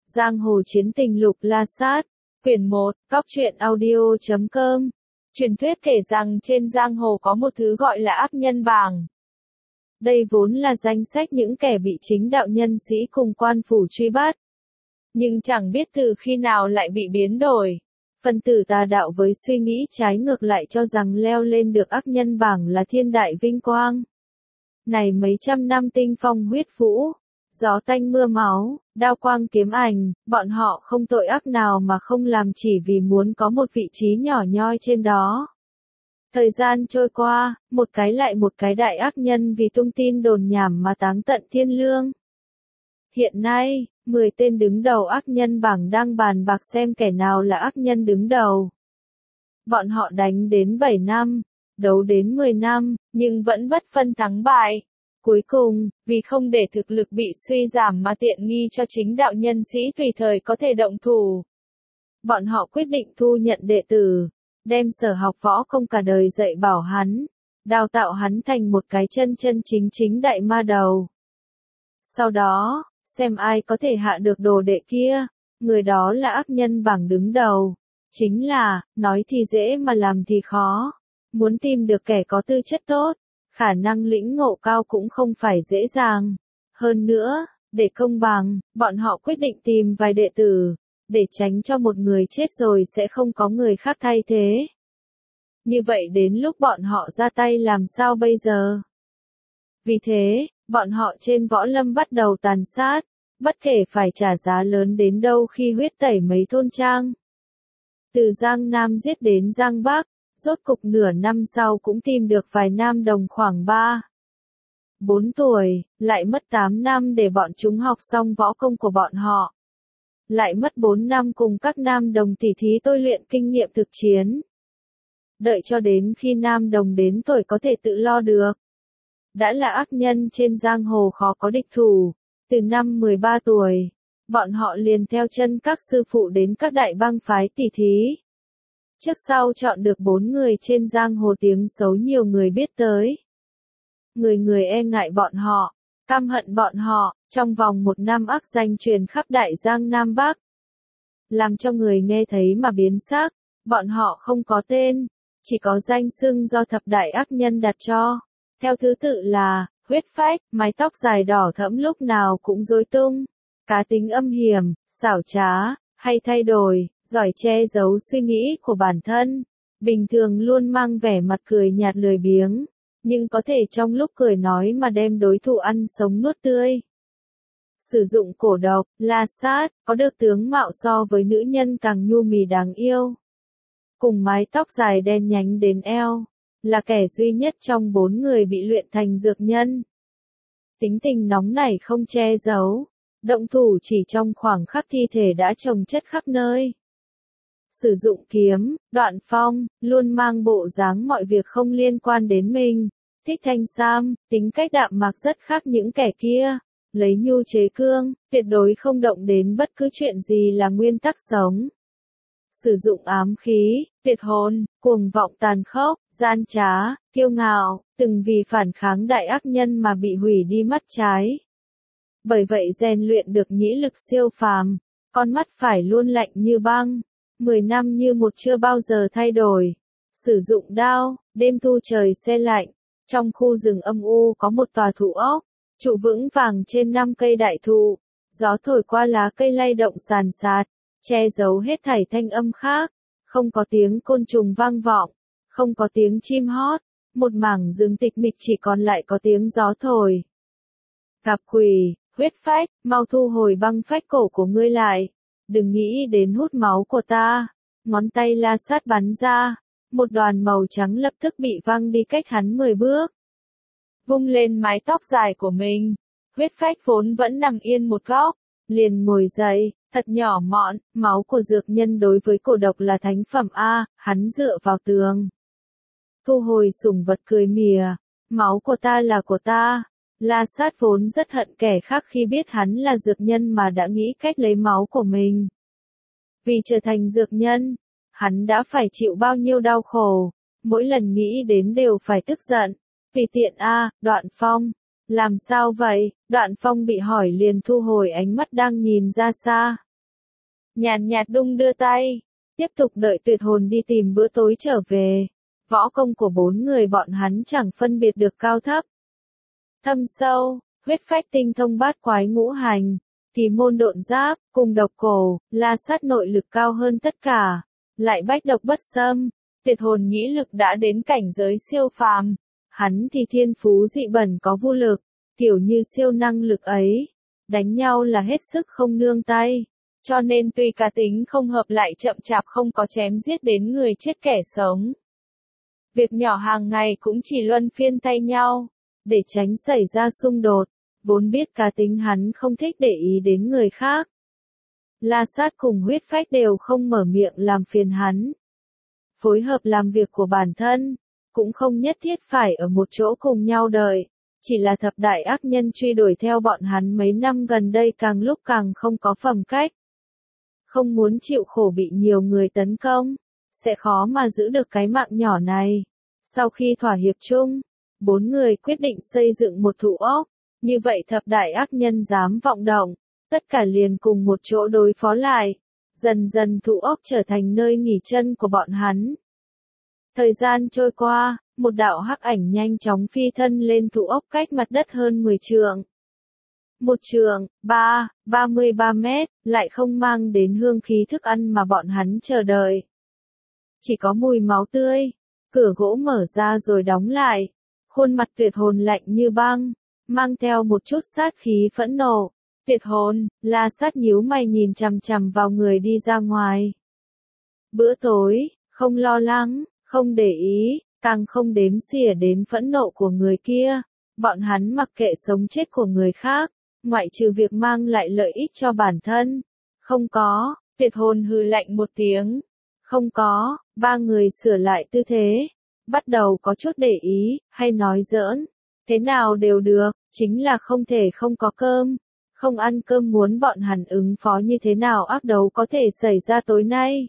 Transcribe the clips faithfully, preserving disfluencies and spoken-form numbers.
Giang hồ chiến tình Lục La Sát, quyển một, cóc truyện audio chấm com. Truyền thuyết kể rằng trên giang hồ có một thứ gọi là ác nhân bảng. Đây vốn là danh sách những kẻ bị chính đạo nhân sĩ cùng quan phủ truy bắt. Nhưng chẳng biết từ khi nào lại bị biến đổi. Phân tử tà đạo với suy nghĩ trái ngược lại cho rằng leo lên được ác nhân bảng là thiên đại vinh quang. Này mấy trăm năm tinh phong huyết vũ, gió tanh mưa máu, đao quang kiếm ảnh, bọn họ không tội ác nào mà không làm chỉ vì muốn có một vị trí nhỏ nhoi trên đó. Thời gian trôi qua, một cái lại một cái đại ác nhân vì tung tin đồn nhảm mà táng tận thiên lương. Hiện nay, mười tên đứng đầu ác nhân bảng đang bàn bạc xem kẻ nào là ác nhân đứng đầu. Bọn họ đánh đến bảy năm, đấu đến mười năm, nhưng vẫn bất phân thắng bại. Cuối cùng, vì không để thực lực bị suy giảm mà tiện nghi cho chính đạo nhân sĩ tùy thời có thể động thủ. Bọn họ quyết định thu nhận đệ tử, đem sở học võ công cả đời dạy bảo hắn, đào tạo hắn thành một cái chân chân chính chính đại ma đầu. Sau đó, xem ai có thể hạ được đồ đệ kia, người đó là ác nhân bảng đứng đầu. Chính là, nói thì dễ mà làm thì khó. Muốn tìm được kẻ có tư chất tốt, khả năng lĩnh ngộ cao cũng không phải dễ dàng. Hơn nữa, để công bằng, bọn họ quyết định tìm vài đệ tử, để tránh cho một người chết rồi sẽ không có người khác thay thế. Như vậy đến lúc bọn họ ra tay làm sao bây giờ? Vì thế, bọn họ trên võ lâm bắt đầu tàn sát, bất kể phải trả giá lớn đến đâu khi huyết tẩy mấy thôn trang. Từ Giang Nam giết đến Giang Bắc, rốt cục nửa năm sau cũng tìm được vài nam đồng khoảng ba, bốn tuổi, lại mất tám năm để bọn chúng học xong võ công của bọn họ. Lại mất bốn năm cùng các nam đồng tỉ thí tôi luyện kinh nghiệm thực chiến. Đợi cho đến khi nam đồng đến tuổi có thể tự lo được. Đã là ác nhân trên giang hồ khó có địch thủ, từ năm mười ba tuổi, bọn họ liền theo chân các sư phụ đến các đại bang phái tỉ thí. Trước sau chọn được bốn người trên giang hồ tiếng xấu nhiều người biết tới. Người người e ngại bọn họ, căm hận bọn họ, trong vòng một năm ác danh truyền khắp đại giang Nam Bắc. Làm cho người nghe thấy mà biến sắc, bọn họ không có tên, chỉ có danh xưng do thập đại ác nhân đặt cho. Theo thứ tự là, huyết phách, mái tóc dài đỏ thẫm lúc nào cũng rối tung, cá tính âm hiểm, xảo trá, hay thay đổi, giỏi che giấu suy nghĩ của bản thân, bình thường luôn mang vẻ mặt cười nhạt lười biếng, nhưng có thể trong lúc cười nói mà đem đối thủ ăn sống nuốt tươi. Sử dụng cổ độc, la sát, có được tướng mạo so với nữ nhân càng nhu mì đáng yêu. Cùng mái tóc dài đen nhánh đến eo, là kẻ duy nhất trong bốn người bị luyện thành dược nhân. Tính tình nóng nảy không che giấu, động thủ chỉ trong khoảng khắc thi thể đã chồng chất khắp nơi. Sử dụng kiếm, Đoạn Phong, luôn mang bộ dáng mọi việc không liên quan đến mình. Thích Thanh Sam, tính cách đạm mạc rất khác những kẻ kia. Lấy nhu chế cương, tuyệt đối không động đến bất cứ chuyện gì là nguyên tắc sống. Sử dụng ám khí, tuyệt hồn, cuồng vọng tàn khốc, gian trá, kiêu ngạo, từng vì phản kháng đại ác nhân mà bị hủy đi mắt trái. Bởi vậy rèn luyện được nhĩ lực siêu phàm, con mắt phải luôn lạnh như băng, mười năm như một chưa bao giờ thay đổi. Sử dụng đao, đêm thu trời se lạnh, trong khu rừng âm u có một tòa thụ ốc, trụ vững vàng trên năm cây đại thụ, gió thổi qua lá cây lay động sàn sạt, che giấu hết thảy thanh âm khác, không có tiếng côn trùng vang vọng, không có tiếng chim hót, một mảng rừng tịch mịch chỉ còn lại có tiếng gió thổi. Gặp quỷ, huyết phách, mau thu hồi băng phách cổ của ngươi lại, đừng nghĩ đến hút máu của ta. Ngón tay la sát bắn ra, một đoàn màu trắng lập tức bị văng đi cách hắn mười bước. Vung lên mái tóc dài của mình, huyết phách vốn vẫn nằm yên một góc, liền ngồi dậy, thật nhỏ mọn, máu của dược nhân đối với cổ độc là thánh phẩm A, hắn dựa vào tường. Thu hồi sủng vật cười mỉa, máu của ta là của ta. La sát vốn rất hận kẻ khác khi biết hắn là dược nhân mà đã nghĩ cách lấy máu của mình. Vì trở thành dược nhân, hắn đã phải chịu bao nhiêu đau khổ, mỗi lần nghĩ đến đều phải tức giận. Tùy tiện a, Đoạn Phong. Làm sao vậy? Đoạn Phong bị hỏi liền thu hồi ánh mắt đang nhìn ra xa. nhàn nhạt đung đưa tay, tiếp tục đợi tuyệt hồn đi tìm bữa tối trở về. Võ công của bốn người bọn hắn chẳng phân biệt được cao thấp. Thâm sâu, huyết phách tinh thông bát quái ngũ hành, kỳ môn độn giáp, cùng độc cổ, La Sát nội lực cao hơn tất cả, lại bách độc bất xâm, tuyệt hồn nhĩ lực đã đến cảnh giới siêu phàm. Hắn thì thiên phú dị bẩm có vô lực, kiểu như siêu năng lực ấy, đánh nhau là hết sức không nương tay, cho nên tuy cá tính không hợp lại chậm chạp không có chém giết đến người chết kẻ sống. Việc nhỏ hàng ngày cũng chỉ luân phiên tay nhau, để tránh xảy ra xung đột, vốn biết cá tính hắn không thích để ý đến người khác. La Sát cùng huyết phách đều không mở miệng làm phiền hắn. Phối hợp làm việc của bản thân, cũng không nhất thiết phải ở một chỗ cùng nhau đợi, chỉ là thập đại ác nhân truy đuổi theo bọn hắn mấy năm gần đây càng lúc càng không có phẩm cách. Không muốn chịu khổ bị nhiều người tấn công, sẽ khó mà giữ được cái mạng nhỏ này. Sau khi thỏa hiệp chung, bốn người quyết định xây dựng một thụ ốc, như vậy thập đại ác nhân dám vọng động, tất cả liền cùng một chỗ đối phó lại. Dần dần thụ ốc trở thành nơi nghỉ chân của bọn hắn. Thời gian trôi qua, một đạo hắc ảnh nhanh chóng phi thân lên thụ ốc cách mặt đất hơn mười trượng. Một trượng, ba, ba mươi ba mét, lại không mang đến hương khí thức ăn mà bọn hắn chờ đợi. Chỉ có mùi máu tươi, cửa gỗ mở ra rồi đóng lại, khuôn mặt tuyệt hồn lạnh như băng, mang theo một chút sát khí phẫn nộ. Tuyệt hồn, La Sát nhíu mày nhìn chằm chằm vào người đi ra ngoài. Bữa tối, không lo lắng, không để ý, càng không đếm xỉa đến phẫn nộ của người kia. Bọn hắn mặc kệ sống chết của người khác, ngoại trừ việc mang lại lợi ích cho bản thân. Không có, tuyệt hồn hừ lạnh một tiếng. Không có, ba người sửa lại tư thế, bắt đầu có chút để ý, hay nói giỡn. Thế nào đều được, chính là không thể không có cơm. Không ăn cơm muốn bọn hắn ứng phó như thế nào ác đấu có thể xảy ra tối nay.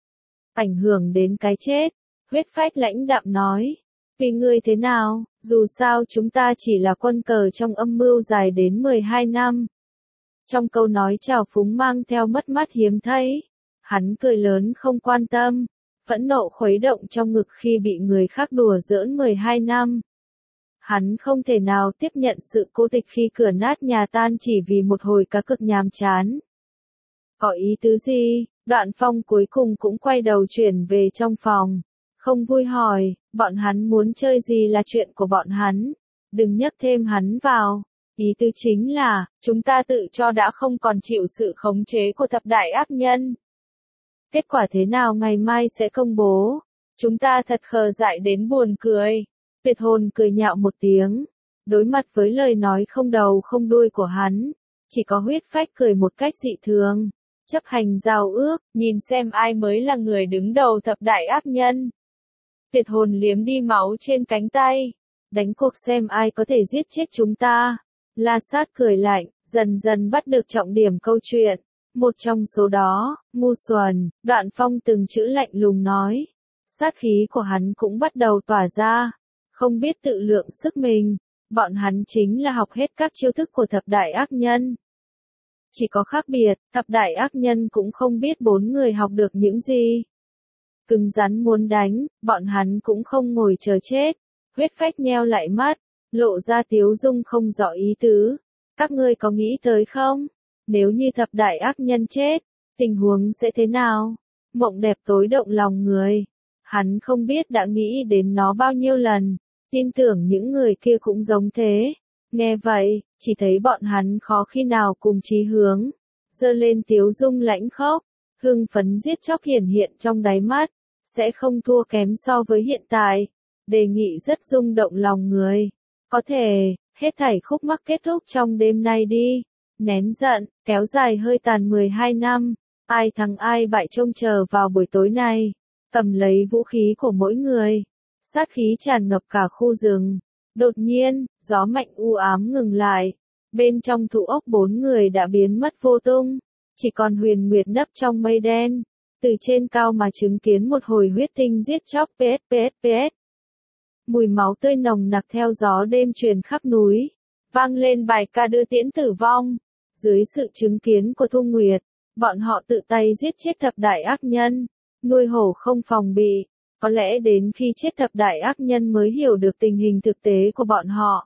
Ảnh hưởng đến cái chết, huyết phách lãnh đạm nói. Vì ngươi thế nào, dù sao chúng ta chỉ là quân cờ trong âm mưu dài đến mười hai năm. Trong câu nói trào phúng mang theo mất mát hiếm thấy. Hắn cười lớn không quan tâm, phẫn nộ khuấy động trong ngực khi bị người khác đùa giỡn mười hai năm. Hắn không thể nào tiếp nhận sự cô tịch khi cửa nát nhà tan chỉ vì một hồi cá cược nhàm chán. Có ý tứ gì? Đoạn Phong cuối cùng cũng quay đầu chuyển về trong phòng. Không vui hỏi, bọn hắn muốn chơi gì là chuyện của bọn hắn. Đừng nhắc thêm hắn vào. Ý tứ chính là, chúng ta tự cho đã không còn chịu sự khống chế của thập đại ác nhân. Kết quả thế nào ngày mai sẽ công bố. Chúng ta thật khờ dại đến buồn cười. Tuyệt hồn cười nhạo một tiếng. Đối mặt với lời nói không đầu không đuôi của hắn, chỉ có huyết phách cười một cách dị thường. Chấp hành giao ước, nhìn xem ai mới là người đứng đầu thập đại ác nhân. Tuyệt hồn liếm đi máu trên cánh tay. Đánh cuộc xem ai có thể giết chết chúng ta. La Sát cười lạnh, dần dần bắt được trọng điểm câu chuyện. Một trong số đó, ngu xuẩn, Đoạn Phong từng chữ lạnh lùng nói. Sát khí của hắn cũng bắt đầu tỏa ra. Không biết tự lượng sức mình, bọn hắn chính là học hết các chiêu thức của thập đại ác nhân. Chỉ có khác biệt, thập đại ác nhân cũng không biết bốn người học được những gì. Cứng rắn muốn đánh, bọn hắn cũng không ngồi chờ chết. Huyết phách nheo lại mắt, lộ ra tiếu dung không rõ ý tứ. Các ngươi có nghĩ tới không? Nếu như thập đại ác nhân chết, tình huống sẽ thế nào? Mộng đẹp tối động lòng người. Hắn không biết đã nghĩ đến nó bao nhiêu lần. Tin tưởng những người kia cũng giống thế. Nghe vậy, chỉ thấy bọn hắn khó khi nào cùng chí hướng. Giơ lên tiếu dung lãnh khốc, hưng phấn giết chóc hiển hiện trong đáy mắt. Sẽ không thua kém so với hiện tại. Đề nghị rất rung động lòng người. Có thể, hết thảy khúc mắc kết thúc trong đêm nay đi. Nén giận, kéo dài hơi tàn mười hai năm. Ai thắng ai bại trông chờ vào buổi tối này. Cầm lấy vũ khí của mỗi người. Sát khí tràn ngập cả khu rừng. Đột nhiên, gió mạnh u ám ngừng lại. Bên trong thụ ốc bốn người đã biến mất vô tung. Chỉ còn Huyền Nguyệt nấp trong mây đen. Từ trên cao mà chứng kiến một hồi huyết tinh giết chóc pét pét pét. Mùi máu tươi nồng nặc theo gió đêm truyền khắp núi. Vang lên bài ca đưa tiễn tử vong. Dưới sự chứng kiến của Thu Nguyệt, Bọn họ tự tay giết chết thập đại ác nhân, nuôi hổ không phòng bị, có lẽ đến khi chết thập đại ác nhân mới hiểu được tình hình thực tế của bọn họ.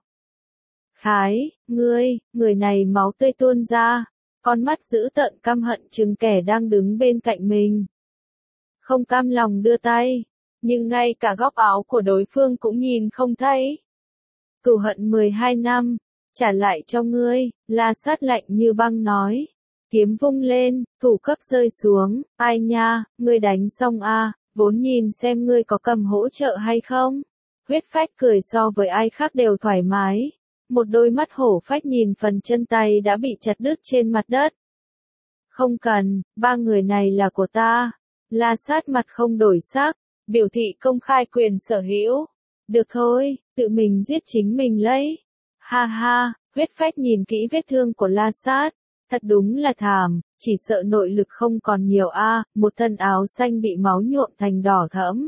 Khái, ngươi, người này máu tươi tuôn ra, con mắt dữ tợn căm hận chừng kẻ đang đứng bên cạnh mình. Không cam lòng đưa tay, nhưng ngay cả góc áo của đối phương cũng nhìn không thấy. Cửu hận mười hai năm, trả lại cho ngươi, La Sát lạnh như băng nói. Kiếm vung lên, thủ cấp rơi xuống, ai nha, ngươi đánh xong a, vốn nhìn xem ngươi có cầm hỗ trợ hay không. Huyết Phách cười so với ai khác đều thoải mái. Một đôi mắt hổ phách nhìn phần chân tay đã bị chặt đứt trên mặt đất. Không cần, ba người này là của ta. La Sát mặt không đổi sắc, biểu thị công khai quyền sở hữu. Được thôi, tự mình giết chính mình lấy. Ha ha, Huyết Phách nhìn kỹ vết thương của La Sát. Thật đúng là thảm, chỉ sợ nội lực không còn nhiều a, một thân áo xanh bị máu nhuộm thành đỏ thẫm.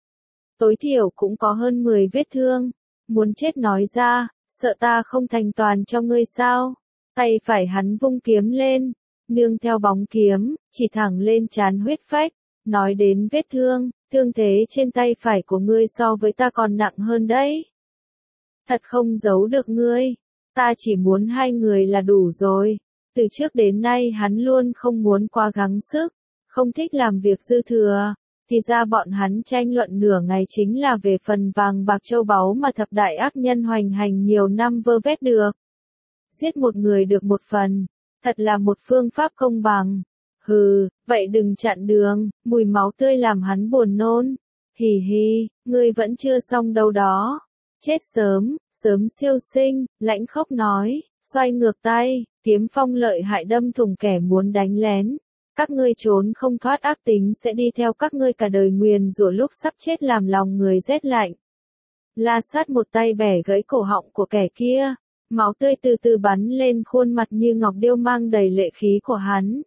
Tối thiểu cũng có hơn mười vết thương. Muốn chết nói ra, sợ ta không thành toàn cho ngươi sao? Tay phải hắn vung kiếm lên, nương theo bóng kiếm, chỉ thẳng lên trán Huyết Phách. Nói đến vết thương, thương thế trên tay phải của ngươi so với ta còn nặng hơn đấy. Thật không giấu được ngươi, ta chỉ muốn hai người là đủ rồi. Từ trước đến nay hắn luôn không muốn quá gắng sức, không thích làm việc dư thừa, thì ra bọn hắn tranh luận nửa ngày chính là về phần vàng bạc châu báu mà thập đại ác nhân hoành hành nhiều năm vơ vét được. Giết một người được một phần, thật là một phương pháp công bằng. Hừ, vậy đừng chặn đường, mùi máu tươi làm hắn buồn nôn. Hì hì, ngươi vẫn chưa xong đâu đó. Chết sớm, sớm siêu sinh, lãnh khốc nói, xoay ngược tay, kiếm phong lợi hại đâm thủng kẻ muốn đánh lén. Các ngươi trốn không thoát, ác tính sẽ đi theo các ngươi cả đời, nguyền rủa lúc sắp chết làm lòng người rét lạnh. La Sát một tay bẻ gãy cổ họng của kẻ kia, máu tươi từ từ bắn lên khuôn mặt như ngọc điêu mang đầy lệ khí của hắn.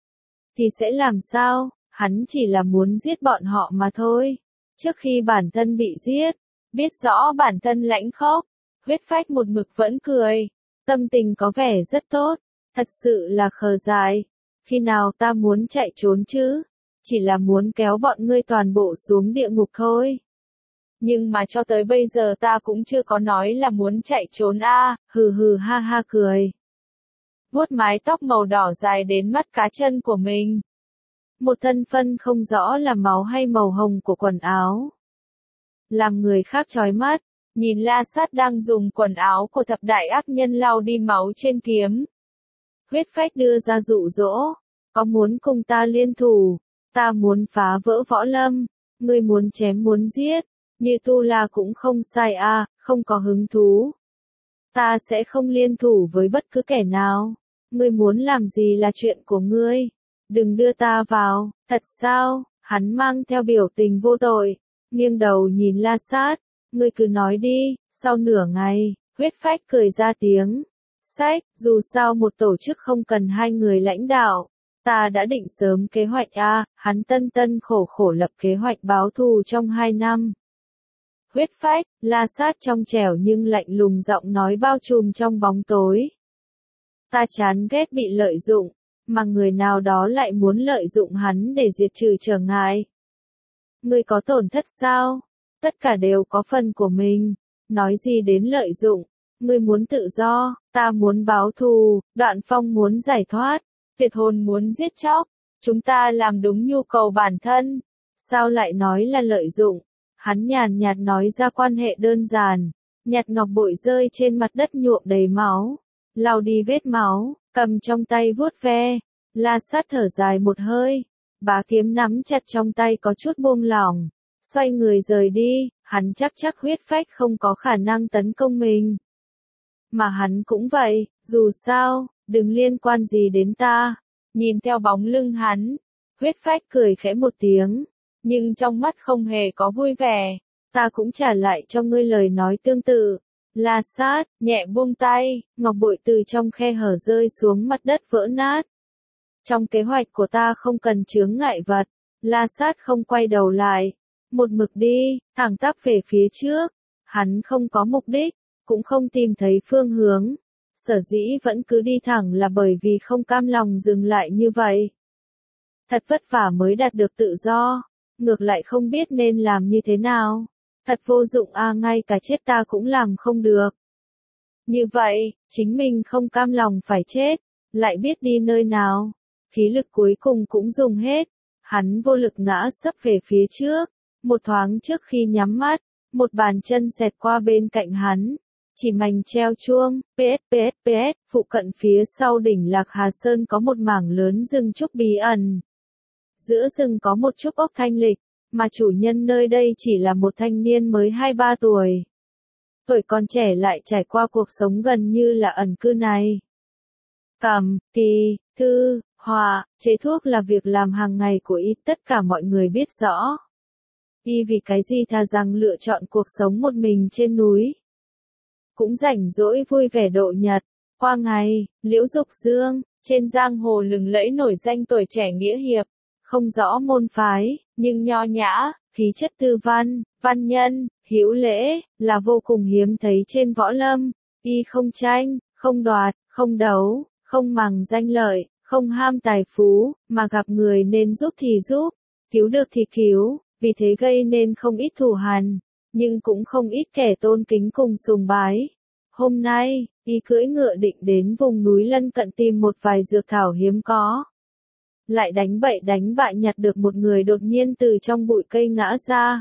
Thì sẽ làm sao, hắn chỉ là muốn giết bọn họ mà thôi. Trước khi bản thân bị giết, biết rõ bản thân lãnh khốc, Huyết Phách một mực vẫn cười, tâm tình có vẻ rất tốt, thật sự là khờ dại. Khi nào ta muốn chạy trốn chứ? Chỉ là muốn kéo bọn ngươi toàn bộ xuống địa ngục thôi. Nhưng mà cho tới bây giờ ta cũng chưa có nói là muốn chạy trốn a, hừ hừ ha ha cười. Vuốt mái tóc màu đỏ dài đến mắt cá chân của mình. Một thân phân không rõ là máu hay màu hồng của quần áo. Làm người khác chói mắt, nhìn La Sát đang dùng quần áo của thập đại ác nhân lau đi máu trên kiếm. Huyết Phách đưa ra dụ dỗ, có muốn cùng ta liên thủ, ta muốn phá vỡ võ lâm, ngươi muốn chém muốn giết, như Tu La cũng không sai a, không có hứng thú. Ta sẽ không liên thủ với bất cứ kẻ nào, ngươi muốn làm gì là chuyện của ngươi, đừng đưa ta vào, thật sao, hắn mang theo biểu tình vô tội, nghiêng đầu nhìn La Sát, ngươi cứ nói đi. Sau nửa ngày, Huyết Phách cười ra tiếng. Sách, dù sao một tổ chức không cần hai người lãnh đạo. Ta đã định sớm kế hoạch a, hắn tân tân khổ khổ lập kế hoạch báo thù trong hai năm. Huyết Phách, La Sát trong trẻo nhưng lạnh lùng giọng nói bao trùm trong bóng tối. Ta chán ghét bị lợi dụng, mà người nào đó lại muốn lợi dụng hắn để diệt trừ trở ngại. Ngươi có tổn thất sao? Tất cả đều có phần của mình. Nói gì đến lợi dụng? Ngươi muốn tự do, ta muốn báo thù, Đoạn Phong muốn giải thoát, Tuyệt Hồn muốn giết chóc. Chúng ta làm đúng nhu cầu bản thân. Sao lại nói là lợi dụng? Hắn nhàn nhạt nói ra quan hệ đơn giản. Nhặt ngọc bội rơi trên mặt đất nhuộm đầy máu. Lau đi vết máu, cầm trong tay vuốt ve. La Sát thở dài một hơi. Bá kiếm nắm chặt trong tay có chút buông lỏng. Xoay người rời đi, hắn chắc chắc Huyết Phách không có khả năng tấn công mình. Mà hắn cũng vậy, dù sao, đừng liên quan gì đến ta. Nhìn theo bóng lưng hắn, Huyết Phách cười khẽ một tiếng, nhưng trong mắt không hề có vui vẻ. Ta cũng trả lại cho ngươi lời nói tương tự. La Sát, nhẹ buông tay, ngọc bội từ trong khe hở rơi xuống mặt đất vỡ nát. Trong kế hoạch của ta không cần chướng ngại vật. La Sát không quay đầu lại. Một mực đi, thẳng tắp về phía trước. Hắn không có mục đích, cũng không tìm thấy phương hướng. Sở dĩ vẫn cứ đi thẳng là bởi vì không cam lòng dừng lại như vậy. Thật vất vả mới đạt được tự do, ngược lại không biết nên làm như thế nào. Thật vô dụng a, ngay cả chết ta cũng làm không được. Như vậy, chính mình không cam lòng phải chết, lại biết đi nơi nào. Khí lực cuối cùng cũng dùng hết. Hắn vô lực ngã sấp về phía trước. Một thoáng trước khi nhắm mắt, một bàn chân xẹt qua bên cạnh hắn. Chỉ mảnh treo chuông, pét pét pét, phụ cận phía sau đỉnh Lạc Hà Sơn có một mảng lớn rừng trúc bí ẩn. Giữa rừng có một trúc ốc thanh lịch, mà chủ nhân nơi đây chỉ là một thanh niên mới hai ba tuổi. Tuổi còn trẻ lại trải qua cuộc sống gần như là ẩn cư này. Cầm, kỳ, thư, họa, chế thuốc là việc làm hàng ngày của y, tất cả mọi người biết rõ. Y vì cái gì thà rằng lựa chọn cuộc sống một mình trên núi. Cũng rảnh rỗi vui vẻ độ nhật. Qua ngày, Liễu Dục Dương, trên giang hồ lừng lẫy nổi danh tuổi trẻ nghĩa hiệp. Không rõ môn phái, nhưng nho nhã, khí chất tư văn, văn nhân, hữu lễ, là vô cùng hiếm thấy trên võ lâm. Y không tranh, không đoạt, không đấu, không màng danh lợi, không ham tài phú, mà gặp người nên giúp thì giúp, cứu được thì cứu, vì thế gây nên không ít thù hằn, nhưng cũng không ít kẻ tôn kính cùng sùng bái. Hôm nay, y cưỡi ngựa định đến vùng núi lân cận tìm một vài dược thảo hiếm có. Lại đánh bậy đánh bại nhặt được một người đột nhiên từ trong bụi cây ngã ra.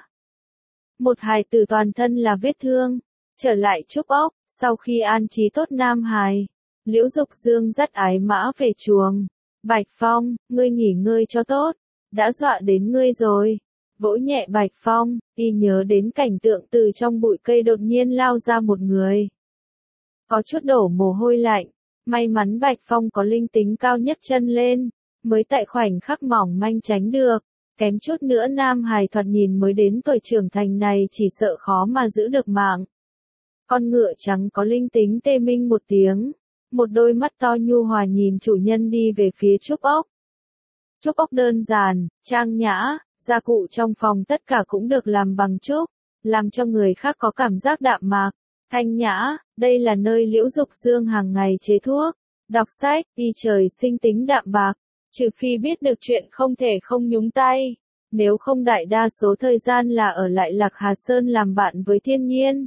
Một hài tử toàn thân là vết thương, trở lại trúc ốc, sau khi an trí tốt nam hài. Liễu Dục Dương dắt ái mã về chuồng. Bạch Phong, ngươi nghỉ ngơi cho tốt, đã dọa đến ngươi rồi. Vỗ nhẹ Bạch Phong, y nhớ đến cảnh tượng từ trong bụi cây đột nhiên lao ra một người. Có chút đổ mồ hôi lạnh, may mắn Bạch Phong có linh tính cao nhấc chân lên, mới tại khoảnh khắc mỏng manh tránh được. Kém chút nữa nam hài thoạt nhìn mới đến tuổi trưởng thành này chỉ sợ khó mà giữ được mạng. Con ngựa trắng có linh tính tê minh một tiếng. Một đôi mắt to nhu hòa nhìn chủ nhân đi về phía trúc ốc. Trúc ốc đơn giản, trang nhã, gia cụ trong phòng tất cả cũng được làm bằng trúc, làm cho người khác có cảm giác đạm mạc, thanh nhã. Đây là nơi Liễu Dục Dương hàng ngày chế thuốc, đọc sách, đi trời sinh tính đạm bạc, trừ phi biết được chuyện không thể không nhúng tay, nếu không đại đa số thời gian là ở lại Lạc Hà Sơn làm bạn với thiên nhiên.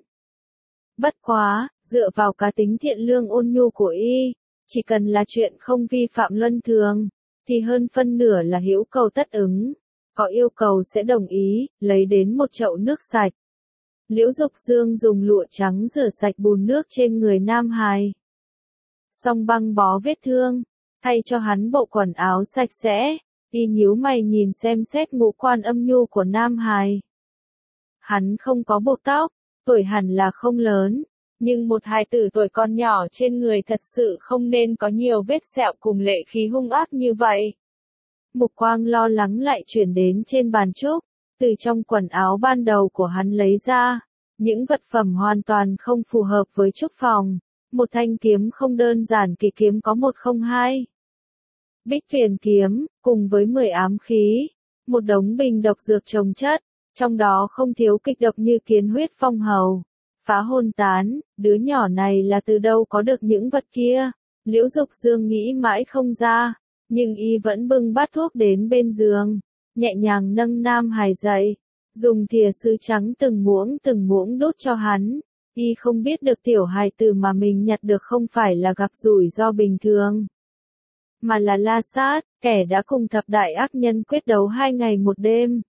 Bất quá, dựa vào cá tính thiện lương ôn nhu của y, chỉ cần là chuyện không vi phạm luân thường, thì hơn phân nửa là hữu cầu tất ứng, có yêu cầu sẽ đồng ý, lấy đến một chậu nước sạch. Liễu Dục Dương dùng lụa trắng rửa sạch bùn nước trên người nam hài. Xong băng bó vết thương, thay cho hắn bộ quần áo sạch sẽ, y nhíu mày nhìn xem xét ngũ quan âm nhu của nam hài. Hắn không có buộc tóc, tuổi hẳn là không lớn, nhưng một hài tử tuổi còn nhỏ trên người thật sự không nên có nhiều vết sẹo cùng lệ khí hung ác như vậy. Mục quang lo lắng lại chuyển đến trên bàn trúc, từ trong quần áo ban đầu của hắn lấy ra, những vật phẩm hoàn toàn không phù hợp với trúc phòng, một thanh kiếm không đơn giản kỳ kiếm có một không hai. Bích Viền kiếm, cùng với mười ám khí, một đống bình độc dược chồng chất, trong đó không thiếu kịch độc như kiến huyết phong hầu, phá hồn tán. Đứa nhỏ này là từ đâu có được những vật kia? Liễu Dục Dương nghĩ mãi không ra, nhưng y vẫn bưng bát thuốc đến bên giường, nhẹ nhàng nâng nam hài dậy, dùng thìa sứ trắng từng muỗng từng muỗng đút cho hắn. Y không biết được tiểu hài tử mà mình nhặt được không phải là gặp rủi ro bình thường, mà là La Sát, kẻ đã cùng thập đại ác nhân quyết đấu hai ngày một đêm.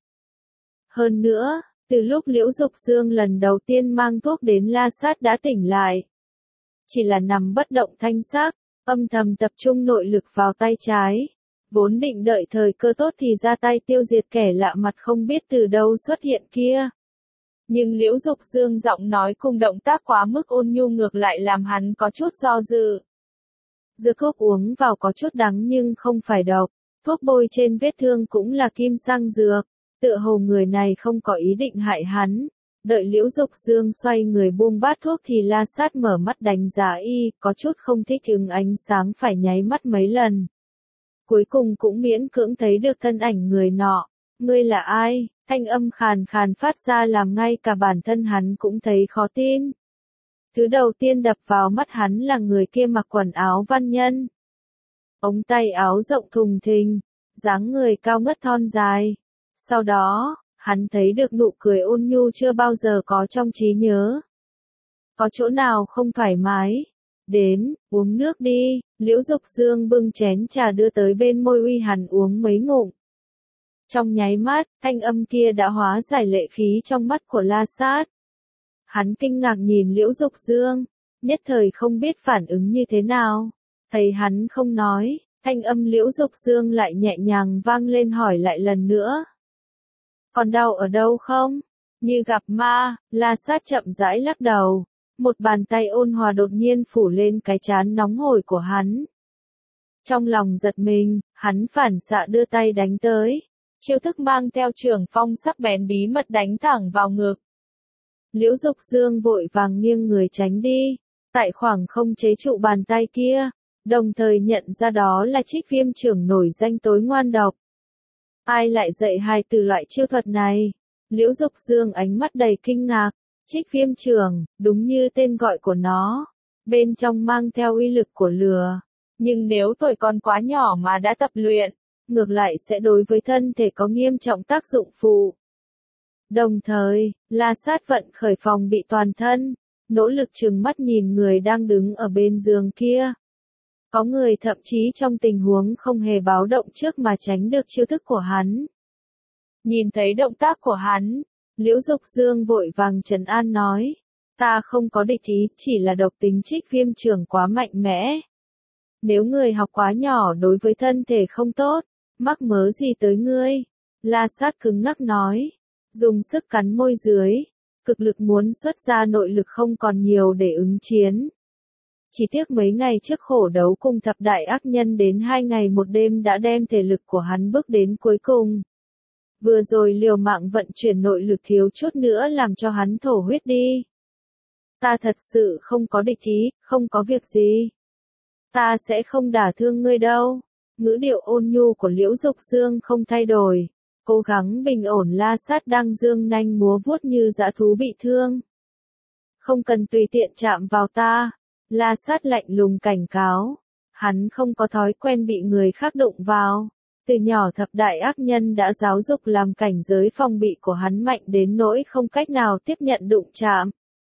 Hơn nữa, từ lúc Liễu Dục Dương lần đầu tiên mang thuốc đến La Sát đã tỉnh lại. Chỉ là nằm bất động thanh sắc, âm thầm tập trung nội lực vào tay trái. Vốn định đợi thời cơ tốt thì ra tay tiêu diệt kẻ lạ mặt không biết từ đâu xuất hiện kia. Nhưng Liễu Dục Dương giọng nói cùng động tác quá mức ôn nhu ngược lại làm hắn có chút do dự. Dược thuốc uống vào có chút đắng nhưng không phải độc, thuốc bôi trên vết thương cũng là kim sang dược, tựa hồ người này không có ý định hại hắn. Đợi Liễu Dục Dương xoay người buông bát thuốc thì La Sát mở mắt đánh giá y, có chút không thích ứng ánh sáng phải nháy mắt mấy lần. Cuối cùng cũng miễn cưỡng thấy được thân ảnh người nọ. Ngươi là ai? Thanh âm khàn khàn phát ra làm ngay cả bản thân hắn cũng thấy khó tin. Thứ đầu tiên đập vào mắt hắn là người kia mặc quần áo văn nhân. Ống tay áo rộng thùng thình, dáng người cao ngất thon dài. Sau đó, hắn thấy được nụ cười ôn nhu chưa bao giờ có trong trí nhớ. Có chỗ nào không thoải mái? Đến, uống nước đi, Liễu Dục Dương bưng chén trà đưa tới bên môi uy hắn uống mấy ngụm. Trong nháy mắt, thanh âm kia đã hóa giải lệ khí trong mắt của La Sát. Hắn kinh ngạc nhìn Liễu Dục Dương, nhất thời không biết phản ứng như thế nào. Thấy hắn không nói, thanh âm Liễu Dục Dương lại nhẹ nhàng vang lên hỏi lại lần nữa. Còn đau ở đâu không? Như gặp ma, La Sát chậm rãi lắc đầu. Một bàn tay ôn hòa đột nhiên phủ lên cái trán nóng hổi của hắn. Trong lòng giật mình, hắn phản xạ đưa tay đánh tới. Chiêu thức mang theo trường phong sắc bén bí mật đánh thẳng vào ngực. Liễu Dục Dương vội vàng nghiêng người tránh đi. Tại khoảng không chế trụ bàn tay kia, đồng thời nhận ra đó là Trích Viêm trưởng nổi danh tối ngoan độc. Ai lại dạy hai từ loại chiêu thuật này? Liễu Dục Dương ánh mắt đầy kinh ngạc. Trích Viêm trưởng, đúng như tên gọi của nó, bên trong mang theo uy lực của lửa. Nhưng nếu tuổi còn quá nhỏ mà đã tập luyện, ngược lại sẽ đối với thân thể có nghiêm trọng tác dụng phụ. Đồng thời, La Sát vận khởi phòng bị toàn thân, nỗ lực trừng mắt nhìn người đang đứng ở bên giường kia. Có người thậm chí trong tình huống không hề báo động trước mà tránh được chiêu thức của hắn. Nhìn thấy động tác của hắn, Liễu Dục Dương vội vàng trấn an nói, ta không có địch ý, chỉ là độc tính Trích Viêm trưởng quá mạnh mẽ. Nếu người học quá nhỏ đối với thân thể không tốt, mắc mớ gì tới ngươi? La Sát cứng ngắc nói, dùng sức cắn môi dưới, cực lực muốn xuất ra nội lực không còn nhiều để ứng chiến. Chỉ tiếc mấy ngày trước khổ đấu cùng thập đại ác nhân đến hai ngày một đêm đã đem thể lực của hắn bước đến cuối cùng. Vừa rồi liều mạng vận chuyển nội lực thiếu chút nữa làm cho hắn thổ huyết đi. Ta thật sự không có địch ý, không có việc gì. Ta sẽ không đả thương ngươi đâu. Ngữ điệu ôn nhu của Liễu Dục Dương không thay đổi. Cố gắng bình ổn La Sát đang dương nanh múa vuốt như dã thú bị thương. Không cần tùy tiện chạm vào ta. La Sát lạnh lùng cảnh cáo. Hắn không có thói quen bị người khác đụng vào. Từ nhỏ thập đại ác nhân đã giáo dục làm cảnh giới phòng bị của hắn mạnh đến nỗi không cách nào tiếp nhận đụng chạm.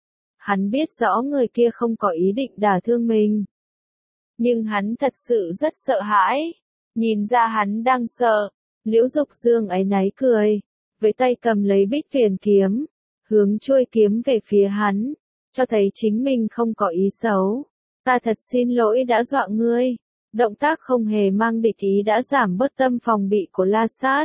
Hắn biết rõ người kia không có ý định đả thương mình. Nhưng hắn thật sự rất sợ hãi. Nhìn ra hắn đang sợ, Liễu Dục Dương áy náy cười, với tay cầm lấy Bích Viền kiếm, hướng chuôi kiếm về phía hắn, cho thấy chính mình không có ý xấu. Ta thật xin lỗi đã dọa ngươi. Động tác không hề mang địch ý đã giảm bớt tâm phòng bị của La Sát.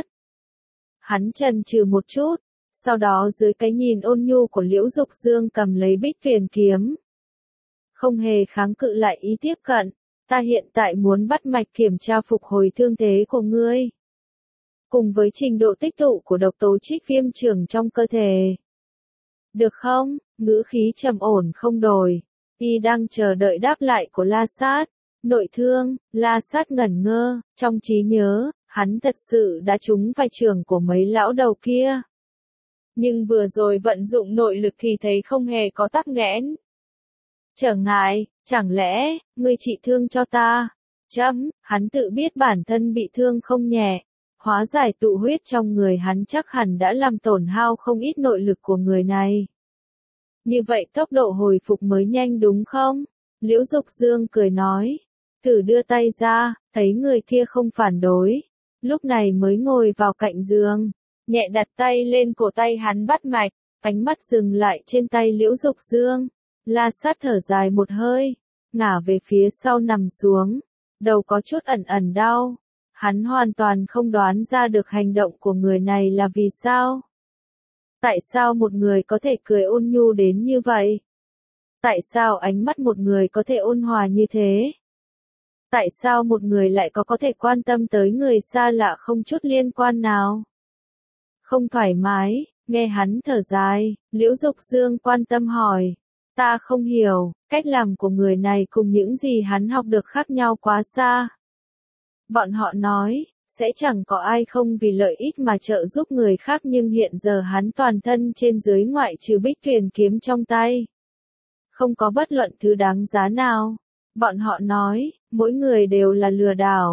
Hắn chần chừ một chút, sau đó dưới cái nhìn ôn nhu của Liễu Dục Dương cầm lấy Bích Viền kiếm. Không hề kháng cự lại ý tiếp cận, ta hiện tại muốn bắt mạch kiểm tra phục hồi thương thế của ngươi. Cùng với trình độ tích tụ của độc tố Trích Viêm trưởng trong cơ thể. Được không? Ngữ khí trầm ổn không đổi. Y đang chờ đợi đáp lại của La Sát. Nội thương, La Sát ngẩn ngơ, trong trí nhớ, hắn thật sự đã trúng vai trường của mấy lão đầu kia. Nhưng vừa rồi vận dụng nội lực thì thấy không hề có tắc nghẽn. Trở ngại, chẳng lẽ, ngươi trị thương cho ta? Chấm, hắn tự biết bản thân bị thương không nhẹ. Hóa giải tụ huyết trong người hắn chắc hẳn đã làm tổn hao không ít nội lực của người này. Như vậy tốc độ hồi phục mới nhanh đúng không? Liễu Dục Dương cười nói. Thử đưa tay ra, thấy người kia không phản đối. Lúc này mới ngồi vào cạnh giường. Nhẹ đặt tay lên cổ tay hắn bắt mạch. Ánh mắt dừng lại trên tay Liễu Dục Dương. La Sát thở dài một hơi. Ngả về phía sau nằm xuống. Đầu có chút ẩn ẩn đau. Hắn hoàn toàn không đoán ra được hành động của người này là vì sao. Tại sao một người có thể cười ôn nhu đến như vậy? Tại sao ánh mắt một người có thể ôn hòa như thế? Tại sao một người lại có có thể quan tâm tới người xa lạ không chút liên quan nào? Không thoải mái, nghe hắn thở dài, Liễu Dục Dương quan tâm hỏi. Ta không hiểu, cách làm của người này cùng những gì hắn học được khác nhau quá xa. Bọn họ nói, sẽ chẳng có ai không vì lợi ích mà trợ giúp người khác nhưng hiện giờ hắn toàn thân trên dưới ngoại trừ Bích Viền kiếm trong tay. Không có bất luận thứ đáng giá nào. Bọn họ nói, mỗi người đều là lừa đảo.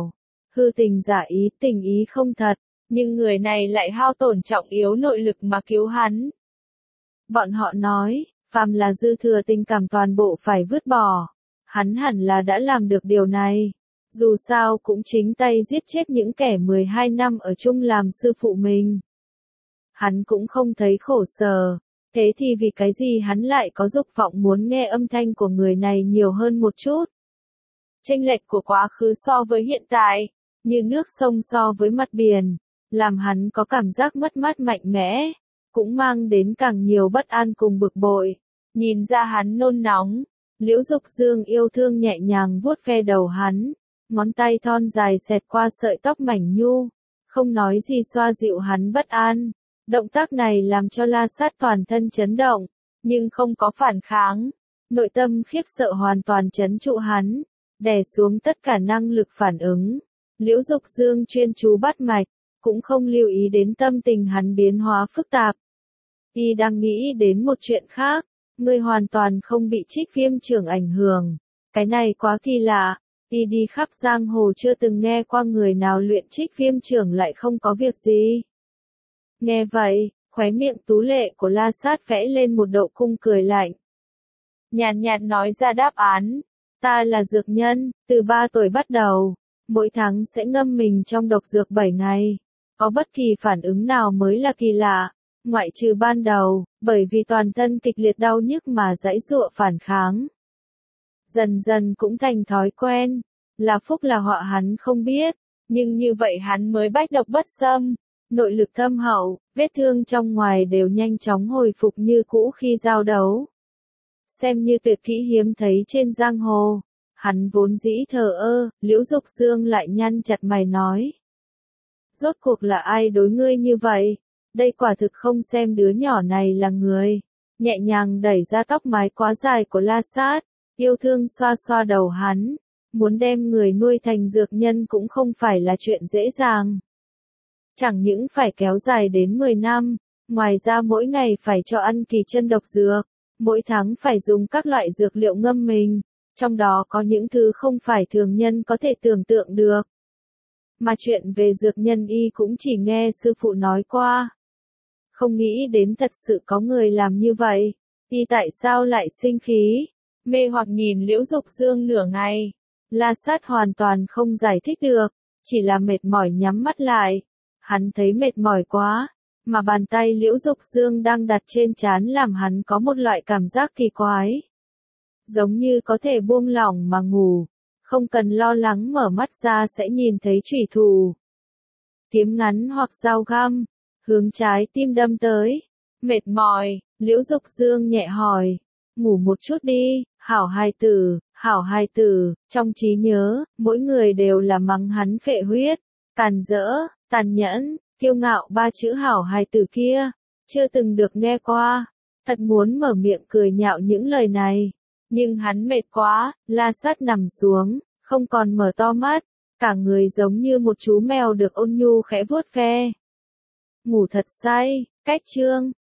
hư tình giả ý, tình ý không thật, nhưng người này lại hao tổn trọng yếu nội lực mà cứu hắn. Bọn họ nói, phàm là dư thừa tình cảm toàn bộ phải vứt bỏ. Hắn hẳn là đã làm được điều này. Dù sao cũng chính tay giết chết những kẻ mười hai năm ở chung làm sư phụ mình. Hắn cũng không thấy khổ sở. Thế thì vì cái gì hắn lại có dục vọng muốn nghe âm thanh của người này nhiều hơn một chút? Chênh lệch của quá khứ so với hiện tại, như nước sông so với mặt biển, làm hắn có cảm giác mất mát mạnh mẽ, cũng mang đến càng nhiều bất an cùng bực bội. Nhìn ra hắn nôn nóng, Liễu Dục Dương yêu thương nhẹ nhàng vuốt ve đầu hắn, ngón tay thon dài xẹt qua sợi tóc mảnh nhu, không nói gì xoa dịu hắn bất an. Động tác này làm cho La Sát toàn thân chấn động, nhưng không có phản kháng. Nội tâm khiếp sợ hoàn toàn trấn trụ hắn, đè xuống tất cả năng lực phản ứng. Liễu Dục Dương chuyên chú bắt mạch, cũng không lưu ý đến tâm tình hắn biến hóa phức tạp. Y đang nghĩ đến một chuyện khác, ngươi hoàn toàn không bị trích viêm trưởng ảnh hưởng. Cái này quá kỳ lạ, y đi khắp giang hồ chưa từng nghe qua người nào luyện trích viêm trưởng lại không có việc gì. Nghe vậy, khóe miệng tú lệ của La Sát vẽ lên một độ cung cười lạnh. Nhàn nhạt nói ra đáp án, ta là dược nhân, từ ba tuổi bắt đầu, mỗi tháng sẽ ngâm mình trong độc dược bảy ngày. Có bất kỳ phản ứng nào mới là kỳ lạ, ngoại trừ ban đầu, bởi vì toàn thân kịch liệt đau nhức mà giãy giụa phản kháng. Dần dần cũng thành thói quen, là phúc là họa hắn không biết, nhưng như vậy hắn mới bách độc bất xâm. Nội lực thâm hậu, vết thương trong ngoài đều nhanh chóng hồi phục như cũ khi giao đấu. Xem như tuyệt kỹ hiếm thấy trên giang hồ. Hắn vốn dĩ thờ ơ, Liễu Dục Dương lại nhăn chặt mày nói. Rốt cuộc là ai đối ngươi như vậy? Đây quả thực không xem đứa nhỏ này là người. Nhẹ nhàng đẩy ra tóc mái quá dài của La Sát, yêu thương xoa xoa đầu hắn. Muốn đem người nuôi thành dược nhân cũng không phải là chuyện dễ dàng. Chẳng những phải kéo dài đến mười năm, ngoài ra mỗi ngày phải cho ăn kỳ chân độc dược, mỗi tháng phải dùng các loại dược liệu ngâm mình, trong đó có những thứ không phải thường nhân có thể tưởng tượng được. Mà chuyện về dược nhân y cũng chỉ nghe sư phụ nói qua. Không nghĩ đến thật sự có người làm như vậy, y tại sao lại sinh khí, mê hoặc nhìn Liễu Dục Dương nửa ngày. La Sát hoàn toàn không giải thích được, chỉ là mệt mỏi nhắm mắt lại. Hắn thấy mệt mỏi quá, mà bàn tay Liễu Dục Dương đang đặt trên trán làm hắn có một loại cảm giác kỳ quái. Giống như có thể buông lỏng mà ngủ, không cần lo lắng mở mắt ra sẽ nhìn thấy chủy thủ. Kiếm ngắn hoặc dao găm, hướng trái tim đâm tới. Mệt mỏi, Liễu Dục Dương nhẹ hỏi, ngủ một chút đi, hảo hài tử, hảo hài tử, trong trí nhớ, mỗi người đều là mắng hắn phệ huyết, tàn dỡ. Tàn nhẫn, kiêu ngạo ba chữ hảo hài tử kia, chưa từng được nghe qua, thật muốn mở miệng cười nhạo những lời này, nhưng hắn mệt quá. La Sát nằm xuống, không còn mở to mắt, cả người giống như một chú mèo được ôn nhu khẽ vuốt ve. Ngủ thật say, cách chương.